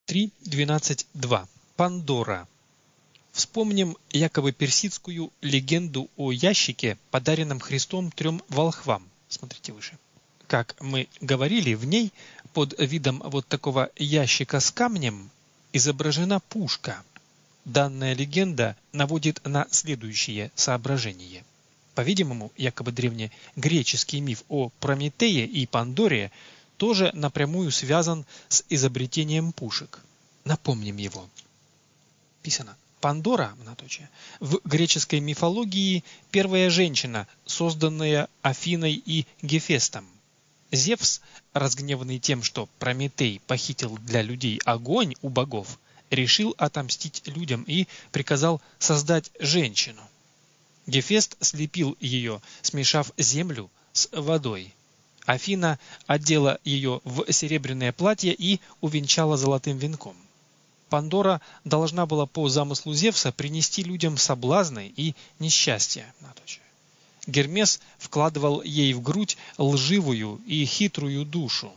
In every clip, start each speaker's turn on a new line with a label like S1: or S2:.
S1: 3.12.2. Пандора. Вспомним якобы персидскую легенду о ящике, подаренном Христом 3 волхвам. Смотрите выше. Как мы говорили, в ней под видом вот такого ящика с камнем изображена пушка. Данная легенда наводит на следующее соображение. По-видимому, якобы древнегреческий миф о Прометее и Пандоре тоже напрямую связан с изобретением пушек. Напомним его. Писано. Пандора, в греческой мифологии первая женщина, созданная Афиной и Гефестом. Зевс, разгневанный тем, что Прометей похитил для людей огонь у богов, решил отомстить людям и приказал создать женщину. Гефест слепил ее, смешав землю с водой. Афина одела ее в серебряное платье и увенчала золотым венком. Пандора должна была по замыслу Зевса принести людям соблазны и несчастья. Гермес вкладывал ей в грудь лживую и хитрую душу.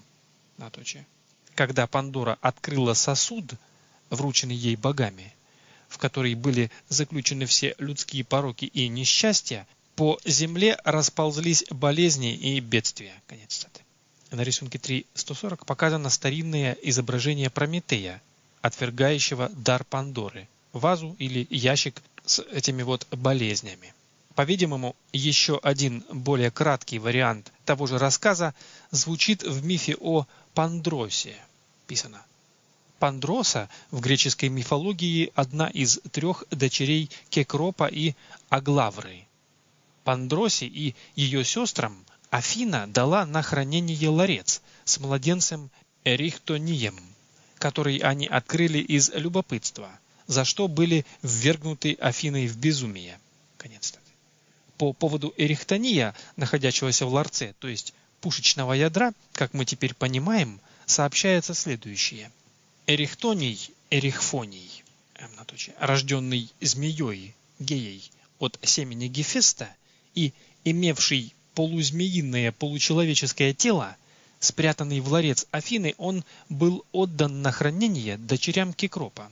S1: Когда Пандора открыла сосуд, врученный ей богами, в который были заключены все людские пороки и несчастья, по земле расползлись болезни и бедствия. Конец цитаты. На рисунке 3.140 показано старинное изображение Прометея, отвергающего дар Пандоры, вазу или ящик с этими вот болезнями. По-видимому, еще один более краткий вариант того же рассказа звучит в мифе о Пандросе. Писано. Пандроса в греческой мифологии одна из 3 дочерей Кекропа и Аглавры. Пандросе и ее сестрам Афина дала на хранение ларец с младенцем Эрихтонием, который они открыли из любопытства, за что были ввергнуты Афиной в безумие. Конец цитаты. По поводу Эрихтония, находящегося в ларце, то есть пушечного ядра, как мы теперь понимаем, сообщается следующее. Эрихтоний, Эрихфоний, рожденный змеей, Геей, от семени Гефеста и имевший полузмеиное получеловеческое тело, спрятанный в ларец Афины, он был отдан на хранение дочерям Кекропа.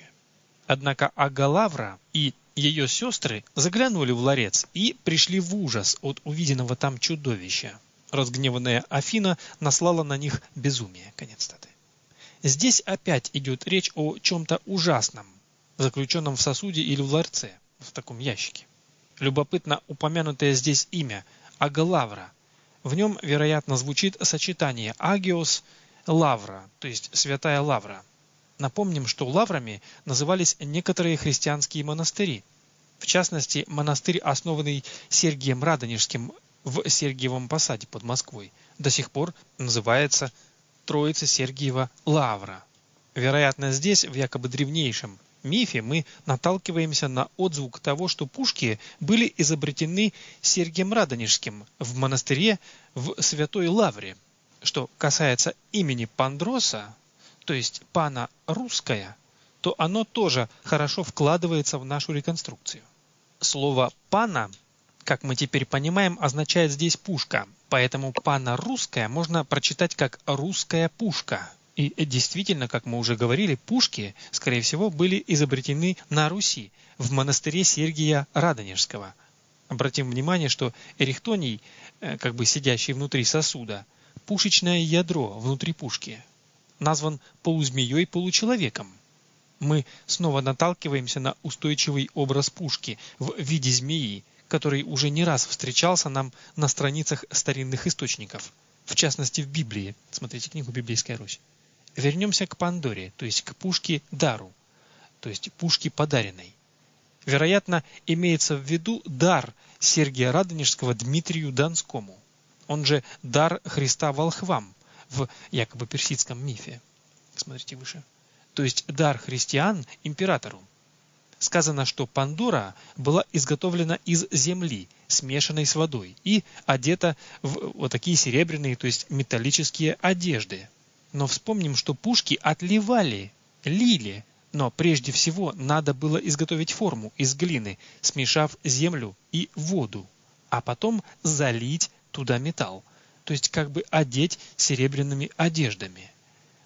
S1: Однако Агалавра и ее сестры заглянули в ларец и пришли в ужас от увиденного там чудовища. Разгневанная Афина наслала на них безумие. Конец цитаты. Здесь опять идет речь о чем-то ужасном, заключенном в сосуде или в ларце, в таком ящике. Любопытно упомянутое здесь имя – Агалавра. В нем, вероятно, звучит сочетание Агиос – Лавра, то есть Святая Лавра. Напомним, что лаврами назывались некоторые христианские монастыри. В частности, монастырь, основанный Сергием Радонежским в Сергиевом Посаде под Москвой, до сих пор называется Троица Сергиева Лавра. Вероятно, здесь, в якобы древнейшем мифе, мы наталкиваемся на отзвук того, что пушки были изобретены Сергием Радонежским в монастыре в Святой Лавре. Что касается имени Пандроса, то есть пана русская, то оно тоже хорошо вкладывается в нашу реконструкцию. Слово «пана», как мы теперь понимаем, означает здесь «пушка», поэтому «пана русская» можно прочитать как «русская пушка». И действительно, как мы уже говорили, пушки, скорее всего, были изобретены на Руси, в монастыре Сергия Радонежского. Обратим внимание, что Эрихтоний, как бы сидящий внутри сосуда, пушечное ядро внутри пушки, назван полузмеей-получеловеком. Мы снова наталкиваемся на устойчивый образ пушки в виде змеи, который уже не раз встречался нам на страницах старинных источников, в частности в Библии. Смотрите книгу «Библейская Русь». Вернемся к Пандоре, то есть к пушке дару, то есть пушке подаренной. Вероятно, имеется в виду дар Сергия Радонежского Дмитрию Донскому, он же дар Христа волхвам в якобы персидском мифе. Смотрите выше. То есть дар христиан императору. Сказано, что Пандора была изготовлена из земли, смешанной с водой, и одета в вот такие серебряные, то есть металлические одежды. Но вспомним, что пушки отливали, лили, но прежде всего надо было изготовить форму из глины, смешав землю и воду, а потом залить туда металл, то есть как бы одеть серебряными одеждами.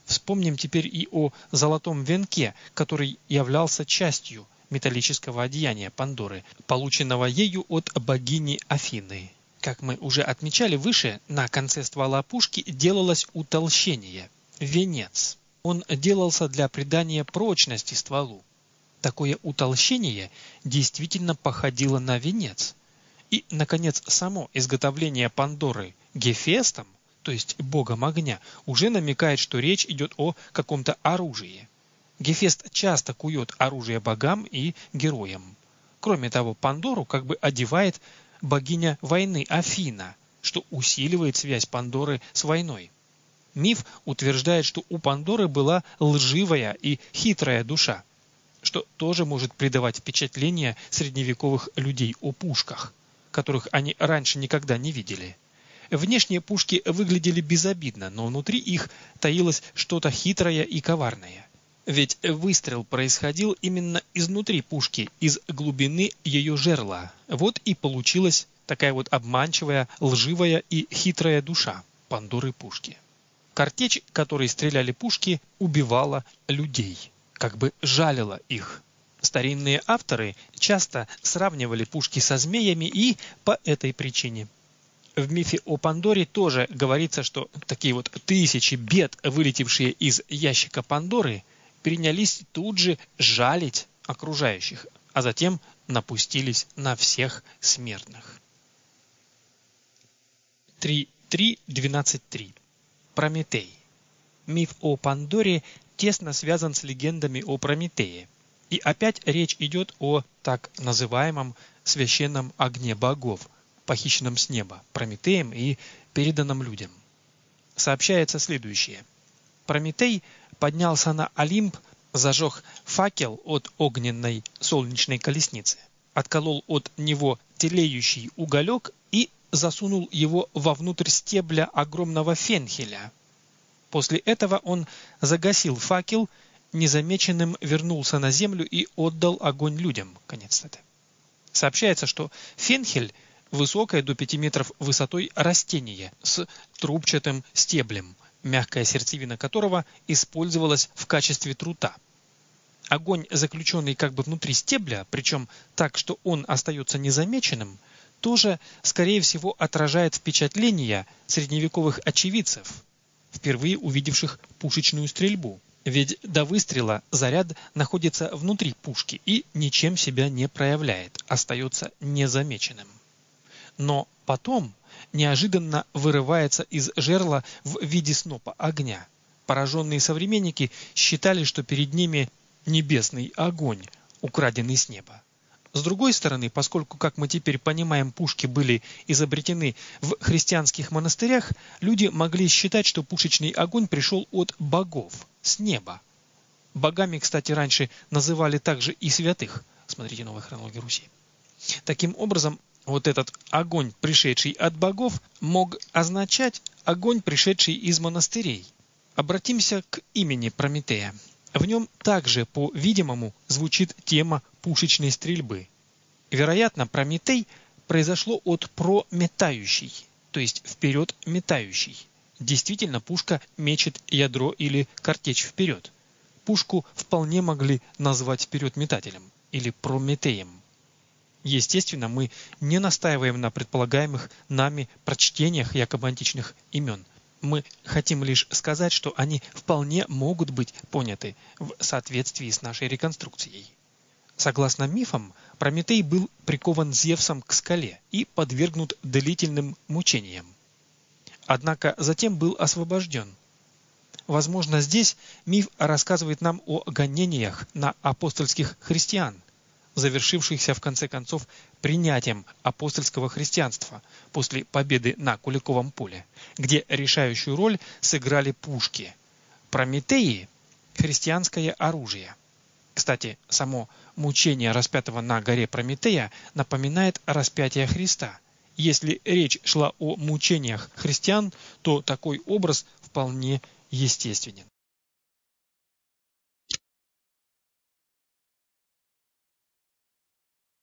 S1: Вспомним теперь и о золотом венке, который являлся частью металлического одеяния Пандоры, полученного ею от богини Афины. Как мы уже отмечали выше, на конце ствола пушки делалось утолщение – венец. Он делался для придания прочности стволу. Такое утолщение действительно походило на венец. И, наконец, само изготовление Пандоры Гефестом, то есть богом огня, уже намекает, что речь идет о каком-то оружии. Гефест часто кует оружие богам и героям. Кроме того, Пандору как бы одевает богиня войны Афина, что усиливает связь Пандоры с войной. Миф утверждает, что у Пандоры была лживая и хитрая душа, что тоже может придавать впечатление средневековых людей о пушках, которых они раньше никогда не видели. Внешние пушки выглядели безобидно, но внутри их таилось что-то хитрое и коварное. Ведь выстрел происходил именно изнутри пушки, из глубины ее жерла. Вот и получилась такая вот обманчивая, лживая и хитрая душа Пандоры пушки. Картечь, которой стреляли пушки, убивала людей, как бы жалила их. Старинные авторы часто сравнивали пушки со змеями и по этой причине. В мифе о Пандоре тоже говорится, что такие вот тысячи бед, вылетевшие из ящика Пандоры, принялись тут же жалить окружающих, а затем напустились на всех смертных. 3.12.3. Прометей. Миф о Пандоре тесно связан с легендами о Прометее. И опять речь идет о так называемом священном огне богов, похищенном с неба Прометеем и переданном людям. Сообщается следующее. Прометей поднялся на Олимп, зажег факел от огненной солнечной колесницы, отколол от него тлеющий уголек и засунул его вовнутрь стебля огромного фенхеля. После этого он загасил факел, незамеченным вернулся на землю и отдал огонь людям. Конец цитаты. Сообщается, что фенхель – высокое до 5 метров высотой растение с трубчатым стеблем, мягкая сердцевина которого использовалась в качестве трута. Огонь, заключенный как бы внутри стебля, причем так, что он остается незамеченным, тоже, скорее всего, отражает впечатление средневековых очевидцев, впервые увидевших пушечную стрельбу. Ведь до выстрела заряд находится внутри пушки и ничем себя не проявляет, остается незамеченным. Но потом неожиданно вырывается из жерла в виде снопа огня. Пораженные современники считали, что перед ними небесный огонь, украденный с неба. С другой стороны, поскольку, как мы теперь понимаем, пушки были изобретены в христианских монастырях, люди могли считать, что пушечный огонь пришел от богов, с неба. Богами, кстати, раньше называли также и святых. Смотрите «Новая хронология Руси». Таким образом, вот этот огонь, пришедший от богов, мог означать огонь, пришедший из монастырей. Обратимся к имени Прометея. В нем также, по-видимому, звучит тема пушечной стрельбы. Вероятно, Прометей произошло от прометающий, то есть вперед метающий. Действительно, пушка мечет ядро или картечь вперед. Пушку вполне могли назвать вперед метателем или Прометеем. Естественно, мы не настаиваем на предполагаемых нами прочтениях якобы античных имен. Мы хотим лишь сказать, что они вполне могут быть поняты в соответствии с нашей реконструкцией. Согласно мифам, Прометей был прикован Зевсом к скале и подвергнут длительным мучениям. Однако затем был освобожден. Возможно, здесь миф рассказывает нам о гонениях на апостольских христиан, завершившихся в конце концов принятием апостольского христианства после победы на Куликовом поле, где решающую роль сыграли пушки. Прометеи – христианское оружие. Кстати, само мучение распятого на горе Прометея напоминает распятие Христа. Если речь шла о мучениях христиан, то такой образ вполне естественен.